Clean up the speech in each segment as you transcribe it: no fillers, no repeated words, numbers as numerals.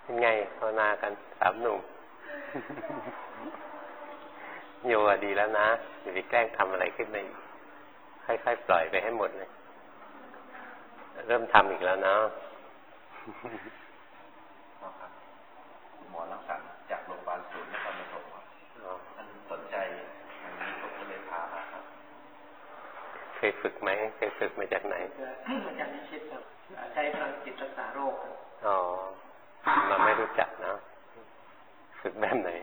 เป็นไงภาวนากันสามหนุ่ม โยดีแล้วนะอย่าไปแกล้งทำอะไรขึ้นมาค่อยๆปล่อยไปให้หมดเลยเริ่มทำอีกแล้วเนาะหมอรักษาจากโรงพยาบาลศูนย์นครปฐมท่านสนใจอันนี้ผมก็เลยพามาครับเคยฝึกไหมเคยฝึกมาจากไหนมาจากนิชิตครับใช้พลังจิตรักษาโรคครับอ๋อมาไม่รู้จักเนาะฝึกแบบไหน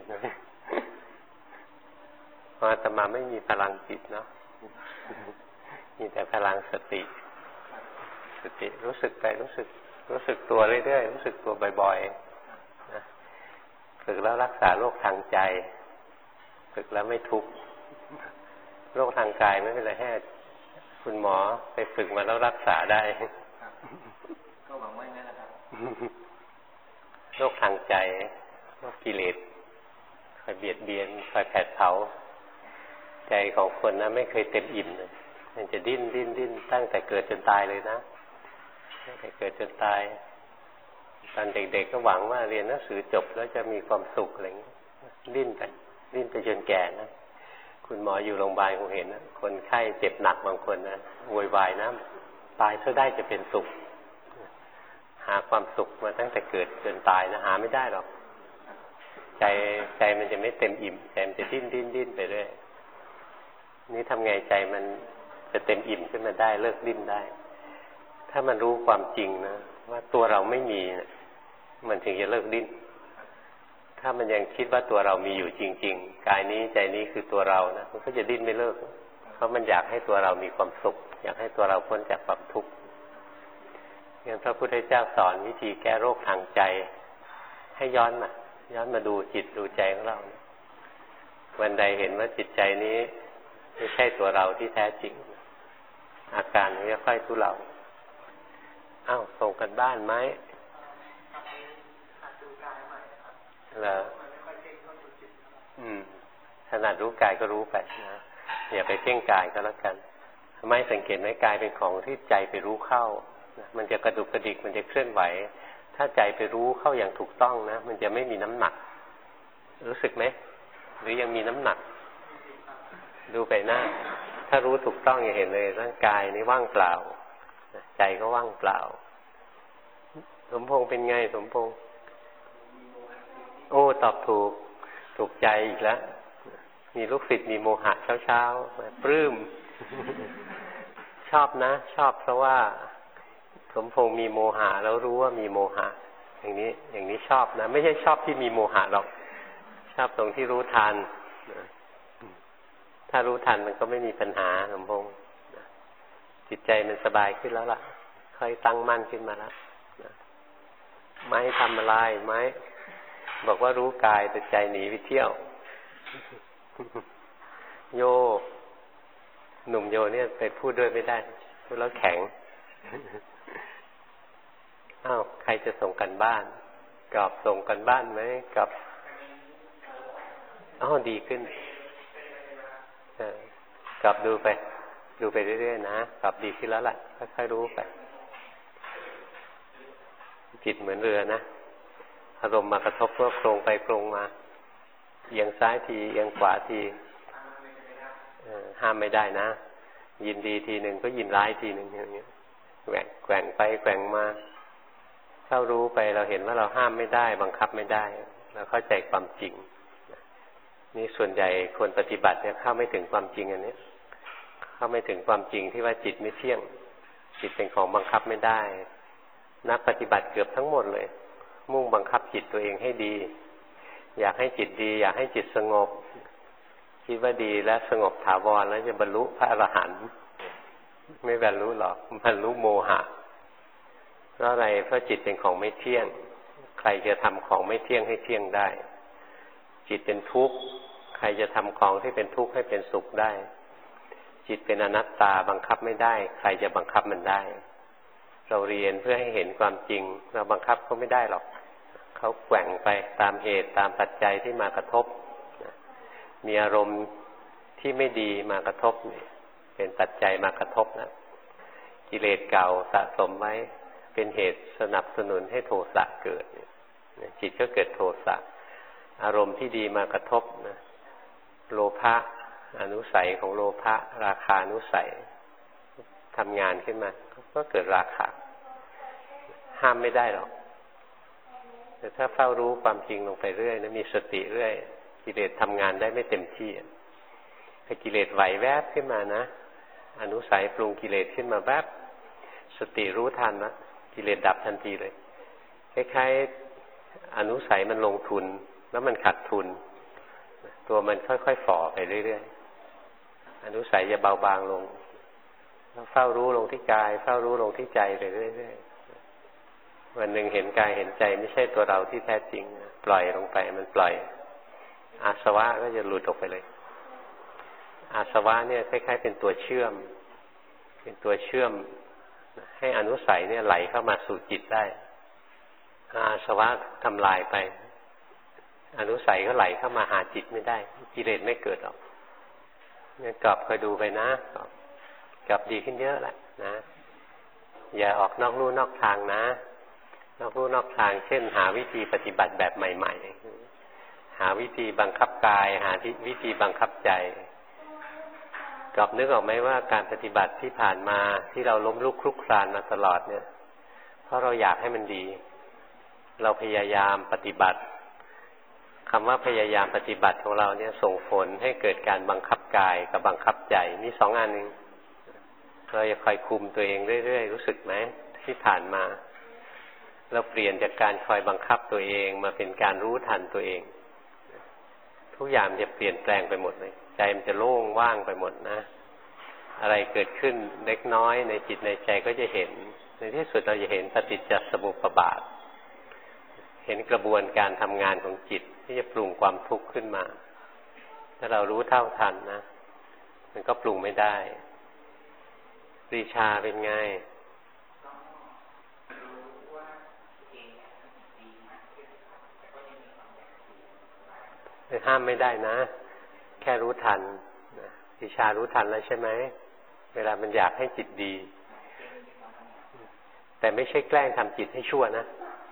เพราะอาตมาไม่มีพลังจิตเนาะมีแต่พลังสติรู้สึกไปรู้สึกตัวเรื่อยๆรู้สึกตัวบ่อยๆนะฝึกแล้วรักษาโรคทางใจฝึกแล้วไม่ทุกข์โรคทางกายไม่เป็นไรแค่คุณหมอไปฝึกมาแล้วรักษาได้ก็หวังว่าอย่างนั้นนะครับโรคทางใจโรคกิเลสคอยเบียดเบียนคอยแผดเผาใจของคนนะไม่เคยเต็มอิ่มเลยมันจะดิ้นตั้งแต่เกิดจนตายเลยนะตั้งแต่เกิดจนตายตอนเด็กๆก็หวังว่าเรียนหนังสือจบแล้วจะมีความสุขอะไรอย่างนี้ดิ้นไปจนแก่นะคุณหมออยู่โรงพยาบาลคงเห็นนะคนไข้เจ็บหนักบางคนนะโวยวายนะตายซะได้จะเป็นสุขหาความสุขมาตั้งแต่เกิดจนตายนะหาไม่ได้หรอกใจมันจะไม่เต็มอิ่มใจมันจะดิ้นไปเรื่อยนี่ทำไงใจมันจะเต็มอิ่มขึ้นมาได้เลิกดิ้นได้ถ้ามันรู้ความจริงนะว่าตัวเราไม่มีนะมันถึงจะเลิกดิ้นถ้ามันยังคิดว่าตัวเรามีอยู่จริงๆกายนี้ใจนี้คือตัวเรานะมันก็จะดิ้นไม่เลิกเพราะมันอยากให้ตัวเรามีความสุขอยากให้ตัวเราพ้นจากความทุกข์งั้นพระพุทธเจ้าสอนวิธีแก้โรคทางใจให้ย้อนมาดูจิตดูใจของเรานะวันใดเห็นว่าจิตใจนี้ไม่ใช่ตัวเราที่แท้จริงอาการมันจะค่อยทุเลาส่งกันบ้านไหมเหรอถนัดรู้กายก็รู้ไปนะอย่าไปเพ่งกายก็แล้วกันไม่สังเกตไหมกายเป็นของที่ใจไปรู้เข้านะมันจะกระดุกกระดิกมันจะเคลื่อนไหวถ้าใจไปรู้เข้าอย่างถูกต้องนะมันจะไม่มีน้ำหนักรู้สึกไหมหรือยังมีน้ำหนักดูไปหน้าถ้ารู้ถูกต้องจะเห็นเลยร่างกายนี้ว่างเปล่าใจก็ว่างเปล่าสมพงษ์เป็นไงสมพงษ์โอ้ตอบถูกใจอีกแล้วมีลูกศิษย์มีโมหะเช้าปลื้มชอบนะชอบเพราะว่าสมพงษ์มีโมหะแล้วรู้ว่ามีโมหะอย่างนี้ชอบนะไม่ใช่ชอบที่มีโมหะหรอกชอบตรงที่รู้ทันถ้ารู้ทันมันก็ไม่มีปัญหาสมพงษ์จิตใจมันสบายขึ้นแล้วล่ะค่อยตั้งมั่นขึ้นมาแล้วไม้ทำอะไรไม้บอกว่ารู้กายแต่ใจหนีไปเที่ยวโยหนุ่มโยเนี่ยไปพูดด้วยไม่ได้พูดแล้วแข็งใครจะส่งกันบ้านกลับส่งกันบ้านไหมกลับดีขึ้นกลับดูไปเรื่อยๆนะกลับดีขึ้นแล้วล่ะค่อยๆรู้ไปจิตเหมือนเรือนะอารมณ์มากระทบก็โครงไปโครงมาเอียงซ้ายทีเอียงขวาทีห้ามไม่ได้นะยินดีทีหนึ่งก็ยินร้ายทีหนึ่งอย่างเงี้ยแกว่งไปแกว่งมาเข้ารู้ไปเราเห็นว่าเราห้ามไม่ได้บังคับไม่ได้เราเข้าใจความจริงนี่ส่วนใหญ่คนปฏิบัติเนี่ยเข้าไม่ถึงความจริงอันนี้เข้าไม่ถึงความจริงที่ว่าจิตไม่เที่ยงจิตเป็นของบังคับไม่ได้นักปฏิบัติเกือบทั้งหมดเลยมุ่งบังคับจิตตัวเองให้ดีอยากให้จิตดีอยากให้จิตสงบคิดว่าดีและสงบถาวรแล้วจะบรรลุพระอรหันต์ไม่บรรลุหรอกบรรลุโมหะเพราะอะไรเพราะจิตเป็นของไม่เที่ยงใครจะทำของไม่เที่ยงให้เที่ยงได้จิตเป็นทุกข์ใครจะทำของที่เป็นทุกข์ให้เป็นสุขได้จิตเป็นอนัตตาบังคับไม่ได้ใครจะบังคับมันได้เราเรียนเพื่อให้เห็นความจริงเราบังคับเขาไม่ได้หรอกเขาแกว่งไปตามเหตุตามปัจจัยที่มากระทบมีอารมณ์ที่ไม่ดีมากระทบเป็นปัจจัยมากระทบนะกิเลสเก่าสะสมไว้เป็นเหตุสนับสนุนให้โทสะเกิดจิตก็เกิดโทสะอารมณ์ที่ดีมากระทบนะโลภะอนุสัยของโลภะราคานุสัยทำงานขึ้นมาก็เกิดราคะห้ามไม่ได้หรอกแต่ถ้าเฝ้ารู้ความจริงลงไปเรื่อยนะมีสติเรื่อยกิเลสทำงานได้ไม่เต็มที่ถ้ากิเลสไหวแวบขึ้นมานะอนุสัยปรุงกิเลสขึ้นมาแวบสติรู้ทันนะกิเลสดับทันทีเลยคล้ายๆอนุสัยมันลงทุนแล้วมันขาดทุนตัวมันค่อยๆฝ่อไปเรื่อยๆอนุสัยจะเบาบางลงเฝ้ารู้ลงที่กายเฝ้ารู้ลงที่ใจไปเรื่อยๆวันหนึ่งเห็นกายเห็นใจไม่ใช่ตัวเราที่แท้จริงปล่อยลงไปมันปล่อยอาสวะก็จะหลุดออกไปเลยอาสวะเนี่ยคล้ายๆเป็นตัวเชื่อมให้อนุสัยเนี่ยไหลเข้ามาสู่จิตได้อาสวะทำลายไปอนุสัยก็ไหลเข้ามาหาจิตไม่ได้กิเลสไม่เกิดหรอกงั้นกลับคอยดูไปนะกลับดีขึ้นเยอะแหละนะอย่าออกนอกลู่นอกทางนะนอกลู่นอกทางเช่นหาวิธีปฏิบัติแบบใหม่ๆหาวิธีบังคับกายหาวิธีบังคับใจกลับนึกออกไหมว่าการปฏิบัติที่ผ่านมาที่เราล้มลุกคลุกคลานมาตลอดเนี่ยเพราะเราอยากให้มันดีเราพยายามปฏิบัติคำว่าพยายามปฏิบัติของเราเนี่ยส่งผลให้เกิดการบังคับกายกับบังคับใจมีสองอันนึงเราจะคอยคุมตัวเองเรื่อยๆรู้สึกไหมที่ผ่านมาเราเปลี่ยนจากการคอยบังคับตัวเองมาเป็นการรู้ทันตัวเองทุกอย่างจะเปลี่ยนแปลงไปหมดเลยใจมันจะโล่งว่างไปหมดนะอะไรเกิดขึ้นเล็กน้อยในจิตในใจก็จะเห็นในที่สุดเราจะเห็นปฏิจจสมุปบาทเห็นกระบวนการทำงานของจิตที่จะปรุงความทุกข์ขึ้นมาถ้าเรารู้เท่าทันนะมันก็ปรุงไม่ได้ปรีชาเป็นไงห้ามไม่ได้นะแค่รู้ทันปรีชารู้ทันแล้วใช่ไหมเวลามันอยากให้จิตดีแต่ไม่ใช่แกล้งทำจิตให้ชั่วนะ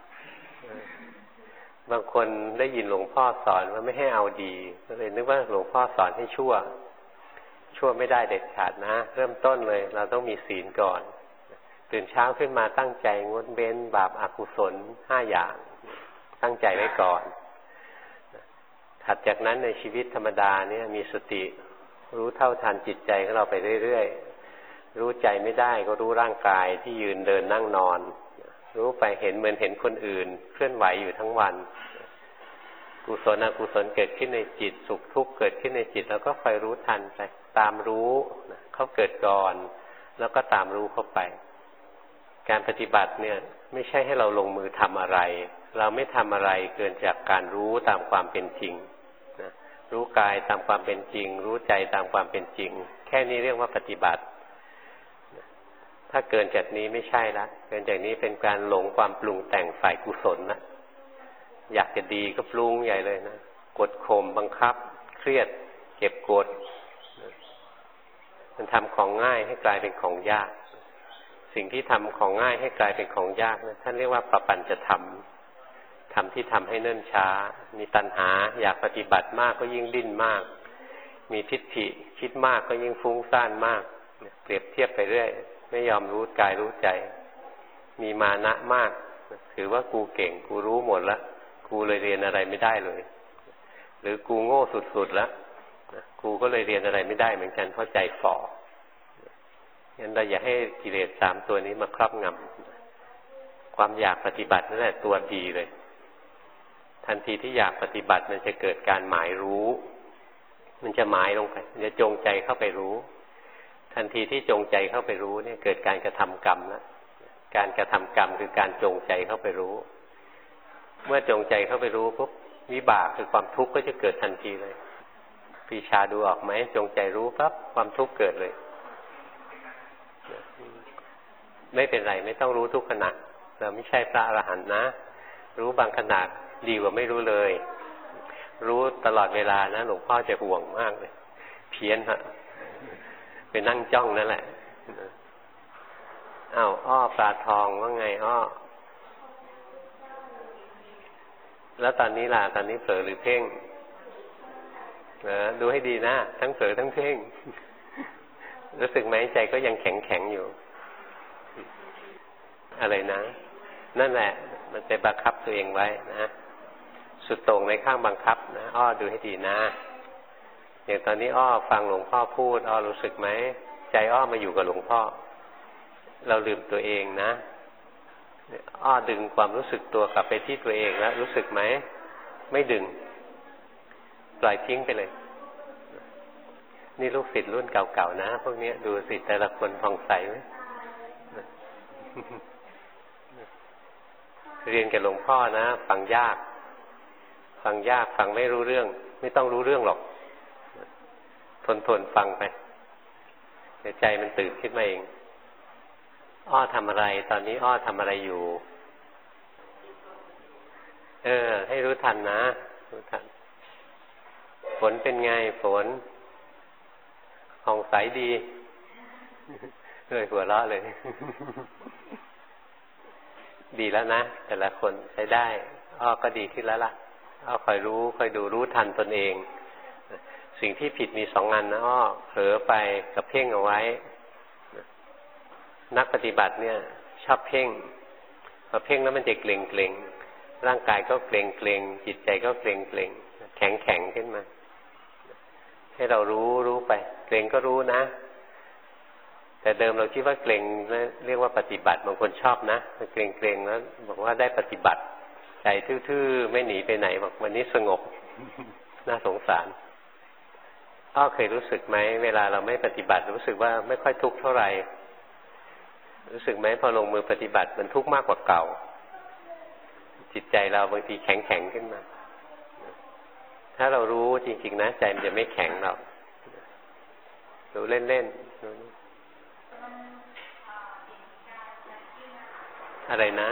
บางคนได้ยินหลวงพ่อสอนว่าไม่ให้เอาดีก็เลยนึกว่าหลวงพ่อสอนให้ชั่วไม่ได้เด็ดขาดนะเริ่มต้นเลยเราต้องมีศีลก่อนตื่นเช้าขึ้นมาตั้งใจงดเว้นบาปอกุศล5 อย่างตั้งใจไว้ก่อนถัดจากนั้นในชีวิตธรรมดาเนี่ยมีสติรู้เท่าทันจิตใจของเราไปเรื่อยๆรู้ใจไม่ได้ก็รู้ร่างกายที่ยืนเดินนั่งนอนรู้ไปเห็นเหมือนเห็นคนอื่นเคลื่อนไหวอยู่ทั้งวันกุศลอกุศลเกิดขึ้นในจิตสุขทุกข์เกิดขึ้นในจิตแล้วก็คอยรู้ทันไปตามรู้เขาเกิดก่อนแล้วก็ตามรู้เข้าไปการปฏิบัติเนี่ยไม่ใช่ให้เราลงมือทำอะไรเราไม่ทำอะไรเกินจากการรู้ตามความเป็นจริงนะรู้กายตามความเป็นจริงรู้ใจตามความเป็นจริงแค่นี้เรียกว่าปฏิบัติถ้าเกินจากนี้ไม่ใช่ละเกินจากนี้เป็นการหลงความปรุงแต่งฝ่ายกุศลนะอยากจะดีก็ปรุงใหญ่เลยนะกดข่มบังคับเครียดเก็บกดมันทำของง่ายให้กลายเป็นของยากสิ่งที่ทำของง่ายให้กลายเป็นของยากนะท่านเรียกว่าประปัญจะทำที่ทำให้เนิ่นช้ามีตัณหาอยากปฏิบัติมากก็ยิ่งดิ้นมากมีทิฏฐิคิดมากก็ยิ่งฟุ้งซ่านมากเปรียบเทียบไปเรื่อยไม่ยอมรู้กายรู้ใจมีมานะมากถือว่ากูเก่งกูรู้หมดแล้วกูเลยเรียนอะไรไม่ได้เลยหรือกูโง่สุดๆแล้วกูก็เลยเรียนอะไรไม่ได้เหมือนกันเพราะใจฝ่องั้นเราอย่าให้กิเลส3 ตัวนี้มาครอบงำความอยากปฏิบัตินั่นแหละตัวดีเลยทันทีที่อยากปฏิบัติมันจะเกิดการหมายรู้มันจะหมายลงไปมันจะจงใจเข้าไปรู้ทันทีที่จงใจเข้าไปรู้เนี่ยเกิดการกระทำกรรมแล้วการกระทำกรรมคือการจงใจเข้าไปรู้เมื่อจงใจเข้าไปรู้ปุ๊บวิบากคือความทุกข์ก็จะเกิดทันทีเลยปรีชาดูออกไหมจงใจรู้ปั๊บความทุกข์เกิดเลยไม่เป็นไรไม่ต้องรู้ทุกขณะเราไม่ใช่พระอรหันต์นะรู้บางขณะดีกว่าไม่รู้เลยรู้ตลอดเวลานะหลวงพ่อจะห่วงมากเลยเพี้ยนฮะไปนั่งจ้องนั่นแหละอ้าวอ้อปลาทองว่าไงอ้อแล้วตอนนี้ล่ะตอนนี้เผลอหรือเพ่งดูให้ดีนะทั้งเผลอทั้งเพ่งรู้สึกไหมใจก็ยังแข็งแข็งอยู่อะไรนะนั่นแหละมันไปบังคับตัวเองไว้นะสุดโต่งในข้างบังคับนะอ้อดูให้ดีนะอย่างตอนนี้อ้อฟังหลวงพ่อพูดอ้อรู้สึกไหมใจอ้อมาอยู่กับหลวงพ่อเราลืมตัวเองนะอ้อดึงความรู้สึกตัวกลับไปที่ตัวเองแล้วรู้สึกไหมไม่ดึงปล่อยทิ้งไปเลยนี่ลูกศิษย์รุ่นเก่าๆนะพวกนี้ดูสิแต่ละคนผ่องใสไหมเรียนกับหลวงพ่อนะฟังยากฟังไม่รู้เรื่องไม่ต้องรู้เรื่องหรอกทนฟังไปเดี๋ยวใจมันตื่นขึ้นมาเองอ้อทำอะไรตอนนี้อ้อทำอะไรอยู่ให้รู้ทันนะรู้ทันฝนเป็นไงฝนผ่องใสดีหัวเราะเลยดีแล้วนะแต่ละคนใช้ได้อ้อก็ดีขึ้นแล้วล่ะอ้อคอยรู้คอยดูรู้ทันตนเองสิ่งที่ผิดมี2 อันนะอ้อเผลอไปกับเพ่งเอาไว้นักปฏิบัติเนี่ยชอบเพ่งพอเพ่งแล้วมันจะเกร็งร่างกายก็เกร็งจิตใจก็เกร็งแข็งขึ้นมาให้เรารู้ไปเกร็งก็รู้นะแต่เดิมเราคิดว่าเกร็งเรียกว่าปฏิบัติบางคนชอบนะเกร็งแล้วบอกว่าได้ปฏิบัติใจทื่อๆไม่หนีไปไหนบอกวันนี้สงบน่าสงสารอ้อเคยรู้สึกไหมเวลาเราไม่ปฏิบัติรู้สึกว่าไม่ค่อยทุกข์เท่าไหร่รู้สึกไหมพอลงมือปฏิบัติมันทุกข์มากกว่าเก่าจิตใจเราบางทีแข็งขึ้นมาถ้าเรารู้จริงๆนะใจมันจะไม่แข็งหรอกรู้เล่นๆอะไรนะ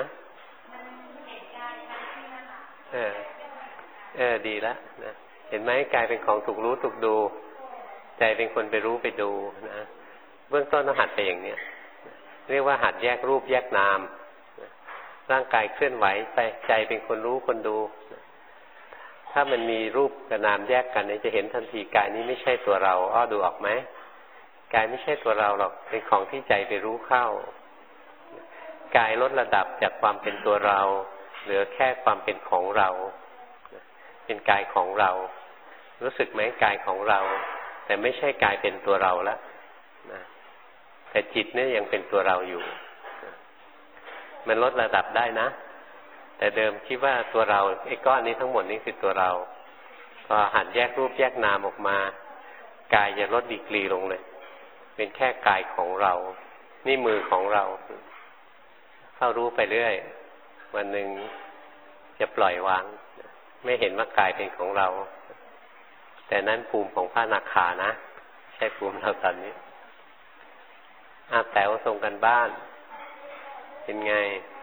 ดีแล้วนะเห็นไหมกายเป็นของถูกรู้ถูกดูใจเป็นคนไปรู้ไปดูนะเบื้องต้นต้องหัดไปอย่างนี้เรียกว่าหัดแยกรูปแยกนามร่างกายเคลื่อนไหวไปใจเป็นคนรู้คนดูถ้ามันมีรูปกับนามแยกกันเนี่ยจะเห็นทันทีกายนี้ไม่ใช่ตัวเราอ้อดูออกไหมกายไม่ใช่ตัวเราหรอกเป็นของที่ใจไปรู้เข้ากายลดระดับจากความเป็นตัวเราเหลือแค่ความเป็นของเราเป็นกายของเรารู้สึกไหมกายของเราแต่ไม่ใช่กายเป็นตัวเราแล้วนะแต่จิตเนี่ยยังเป็นตัวเราอยู่มันลดระดับได้นะแต่เดิมคิดว่าตัวเราไอ้ก้อนนี้ทั้งหมดนี้คือตัวเราพอหันแยกรูปแยกนามออกมากายจะลดดีกรีลงเลยเป็นแค่กายของเรานี่มือของเราเข้ารู้ไปเรื่อยวันหนึ่งจะปล่อยวางไม่เห็นว่ากายเป็นของเราแต่นั้นภูมิของพระอนาคานะใช่ภูมิเราตอนนี้แต๋วส่งกันบ้านเป็นไง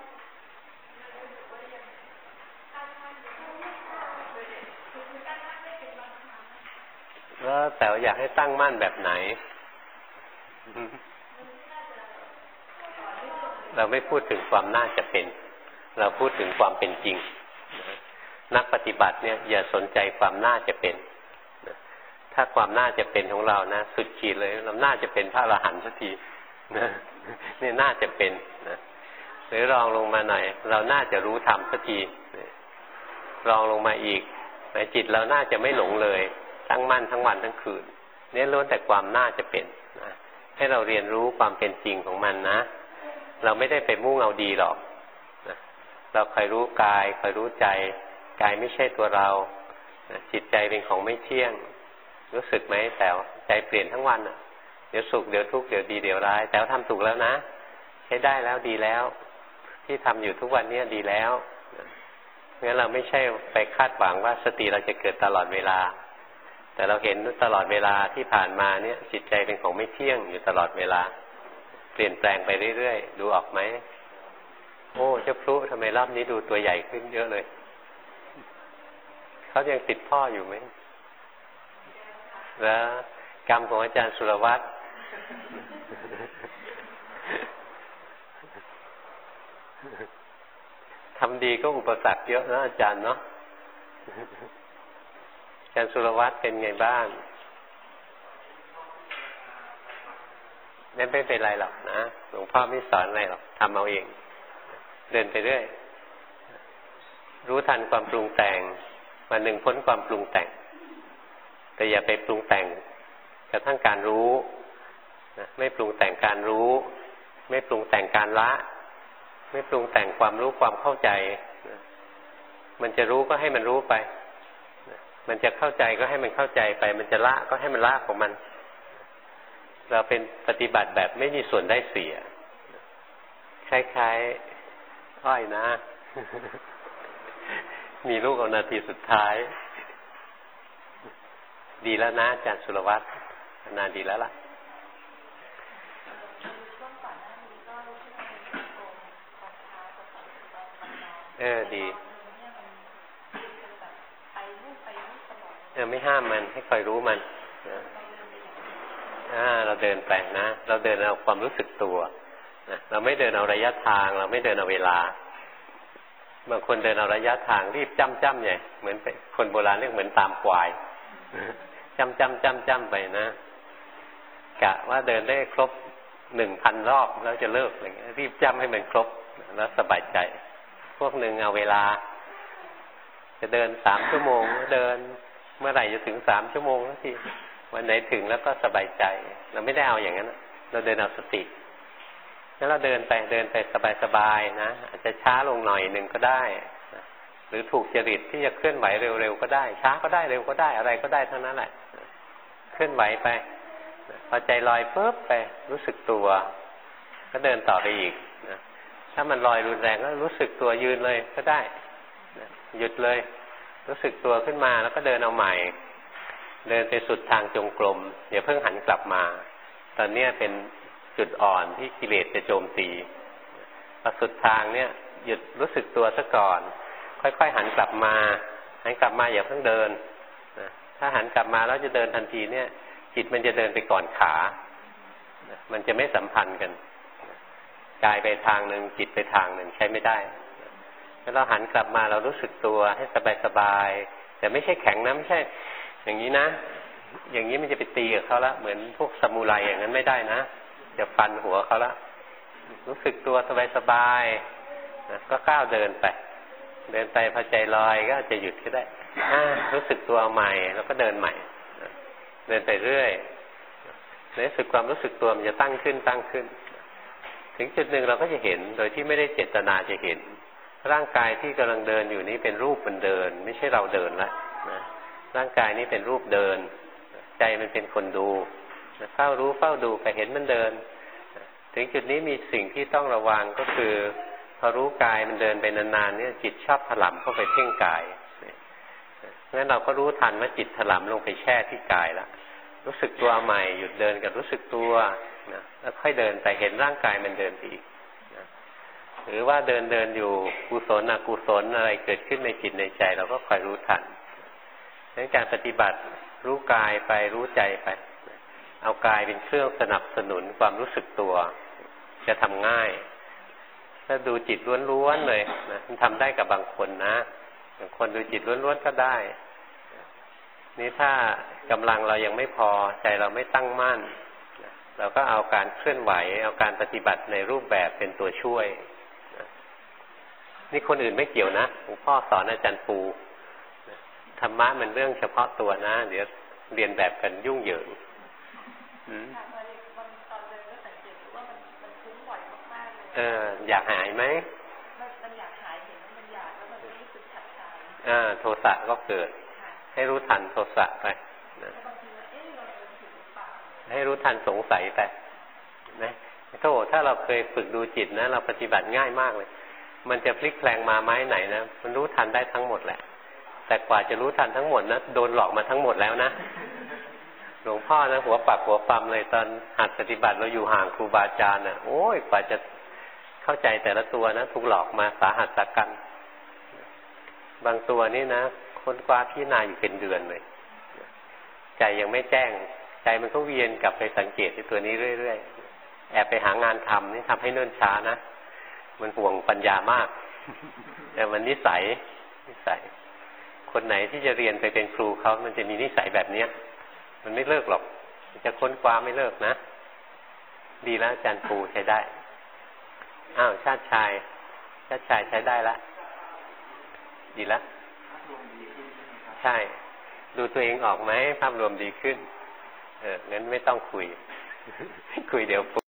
แล้วแต๋วอยากให้ตั้งมั่นแบบไหนเราไม่พูดถึงความน่าจะเป็นเราพูดถึงความเป็นจริงนักปฏิบัติเนี่ยอย่าสนใจความน่าจะเป็นถ้าความน่าจะเป็นของเรานะสุดขีดเลยเราน่าจะเป็นพระอรหันต์สักทีนี่น่าจะเป็นนะหรือรองลงมาหน่อยเราน่าจะรู้ธรรมสักทีรองลงมาอีกจิตเราน่าจะไม่หลงเลยตั้งมั่นทั้งวันทั้งคืนนี่ล้วนแต่ความน่าจะเป็นนะให้เราเรียนรู้ความเป็นจริงของมันนะเราไม่ได้ไปมุ่งเอาดีหรอกนะเราคอยรู้กายคอยรู้ใจกายไม่ใช่ตัวเรานะจิตใจเป็นของไม่เที่ยงรู้สึกไหมแต่ใจเปลี่ยนทั้งวันเดี๋ยวสุขเดี๋ยวทุกข์เดี๋ยวดีเดี๋ยวร้ายแต่ทำถูกแล้วนะใช้ได้แล้วดีแล้วที่ทำอยู่ทุกวันนี้ดีแล้วงั้นเราไม่ใช่ไปคาดหวังว่าสติเราจะเกิดตลอดเวลาแต่เราเห็นตลอดเวลาที่ผ่านมาเนี่ยจิตใจเป็นของไม่เที่ยงอยู่ตลอดเวลาเปลี่ยนแปลงไปเรื่อยๆดูออกไหมโอ้เจ้าพลุทำไมรอบนี้ดูตัวใหญ่ขึ้นเยอะเลยเขายังติดพ่ออยู่ไหมแล้วกรรมของอาจารย์สุรวัตรทำดีก็อุปสรรคเยอะนะอาจารย์เนาะอาจารย์สุรวัตรเป็นไงบ้างไม่เป็นไรหรอกนะหลวงพ่อไม่สอนอะไรหรอกทำเอาเองเดินไปเรื่อยรู้ทันความปรุงแต่งวันหนึ่งพ้นความปรุงแต่งแต่อย่าไปปรุงแต่งกระทั่งการรู้นะไม่ปรุงแต่งการรู้ไม่ปรุงแต่งการละไม่ปรุงแต่งความรู้ความเข้าใจนะมันจะรู้ก็ให้มันรู้ไปนะมันจะเข้าใจก็ให้มันเข้าใจไปมันจะละก็ให้มันละของมันเราเป็นปฏิบัติแบบไม่มีส่วนได้เสียคล้ายๆอ้อยนะ มีลูกเอานาทีสุดท้ายดีแล้วนะอาจารย์สุรวัตรนานดีแล้วล่ะดีไม่ห้ามมันให้คอยรู้มันเราเดินไปนะเราเดินเอาความรู้สึกตัวนะเราไม่เดินเอาระยะทางเราไม่เดินเอาเวลาบางคนเดินเอาระยะทางรีบจ้ำใหญ่เหมือนคนโบราณเรียกเหมือนตามควายจ้ำไปนะกะว่าเดินได้ครบ 1,000 รอบแล้วจะเลิกอะไรเงี้ยรีบจ้ำให้มันครบแล้วสบายใจพวกหนึ่งเอาเวลาจะเดิน3 ชั่วโมงเดินเมื่อไหร่จะถึง3 ชั่วโมงแล้วทีวันไหนถึงแล้วก็สบายใจเราไม่ได้เอาอย่างนั้นเราเดินเอาสติแล้วเราเดินไปสบายๆนะอาจจะช้าลงหน่อยหนึ่งก็ได้หรือถูกจริตที่จะเคลื่อนไหวเร็วๆก็ได้ช้าก็ได้เร็วก็ได้อะไรก็ได้ทั้งนั้นแหละเคลื่อนไหวไปพอใจลอยปุ๊บไปรู้สึกตัวก็เดินต่อไปอีกนะถ้ามันลอยรุนแรงก็รู้สึกตัวยืนเลยก็ได้หยุดเลยรู้สึกตัวขึ้นมาแล้วก็เดินเอาใหม่เดินไปสุดทางจงกรมอย่าเพิ่งหันกลับมาตอนนี้เป็นจุดอ่อนที่กิเลสจะโจมตีพอสุดทางเนี่ยหยุดรู้สึกตัวซะก่อนค่อยๆหันกลับมาอย่าเพิ่งเดินนะถ้าหันกลับมาแล้วจะเดินทันทีเนี่ยจิตมันจะเดินไปก่อนขามันจะไม่สัมพันธ์กันกายไปทางหนึ่งจิตไปทางหนึ่งใช้ไม่ได้แล้วเราหันกลับมาเรารู้สึกตัวให้สบายๆแต่ไม่ใช่แข็งนะไม่ใช่อย่างนี้นะอย่างนี้มันจะไปตีกับเขาละเหมือนพวกซามูไรอย่างนั้นไม่ได้นะจะฟันหัวเขาละรู้สึกตัวสบายๆนะก็ก้าวเดินไปพอใจลอยก็จะหยุดก็ได้รู้สึกตัวใหม่แล้วก็เดินใหม่เดินไปเรื่อยในสุดความรู้สึกตัวมันจะตั้งขึ้นถึงจุดหนึ่งเราก็จะเห็นโดยที่ไม่ได้เจตนาจะเห็นร่างกายที่กำลังเดินอยู่นี้เป็นรูปมันเดินไม่ใช่เราเดินละนะร่างกายนี้เป็นรูปเดินใจมันเป็นคนดูเฝ้ารู้เฝ้าดูไปเห็นมันเดินถึงจุดนี้มีสิ่งที่ต้องระวังก็คือพอรู้กายมันเดินไปนานๆเนี่ยจิตชอบถลำเข้าไปเพ่งกายงั้นเราก็รู้ทันว่าจิตถลำลงไปแช่ที่กายแล้วรู้สึกตัวใหม่หยุดเดินกับรู้สึกตัวนะแล้วค่อยเดินไปเห็นร่างกายมันเดินไปอีกนะหรือว่าเดินอยู่กุศลอกุศลอะไรเกิดขึ้นในจิตในใจเราก็คอยรู้ทันในการปฏิบัติรู้กายไปรู้ใจไปเอากายเป็นเครื่องสนับสนุนความรู้สึกตัวจะทำง่ายถ้าดูจิตล้วนๆเลยนะมันทำได้กับบางคนนะบางคนดูจิตล้วนๆก็ได้นี่ถ้ากำลังเรายังไม่พอใจเราไม่ตั้งมั่นเราก็เอาการเคลื่อนไหวเอาการปฏิบัติในรูปแบบเป็นตัวช่วยนี่คนอื่นไม่เกี่ยวนะหลวงพ่อสอนอาจารย์ปูธรรมะมันเรื่องเฉพาะตัวนะเดี๋ยวเรียนแบบกันยุ่งเหยิงอยากหายไหมมันอยากหายเห็นมันอยากแล้วมันรู้สึกขัดใจโทสะก็เกิดให้รู้ทันโทสะไปนะให้รู้ทันสงสัยไปนะถ้าเราเคยฝึกดูจิตนะเราปฏิบัติง่ายมากเลยมันจะพลิกแปลงมาไม้ไหนนะมันรู้ทันได้ทั้งหมดแหละแต่กว่าจะรู้ทันทั้งหมดนะโดนหลอกมาทั้งหมดแล้วนะหลวงพ่อนะหัวปักหัวปั๊มเลยตอนหัดปฏิบัติเราอยู่ห่างครูบาอาจารย์นะโอ้ยกว่าจะเข้าใจแต่ละตัวนะถูกหลอกมาสาหัสสากันบางตัวนี่นะค้นคว้าพิจารณาอยู่เป็นเดือนเลยใจยังไม่แจ้งใจมันก็เวียนกลับไปสังเกตที่ตัวนี้เรื่อยๆแอบไปหางานทำนี่ทำให้เนิ่นช้านะมันห่วงปัญญามากแต่มันนิสัยคนไหนที่จะเรียนไปเป็นครูเขามันจะมีนิสัยแบบเนี้ยมันไม่เลิกหรอกมันจะค้นคว้าไม่เลิกนะดีแล้วอาจารย์ปูใช้ได้อ้าวชาติชายใช้ได้ละดีละใช่ดูตัวเองออกไหมภาพรวมดีขึ้นงั้นไม่ต้องคุย คุยเดี๋ยว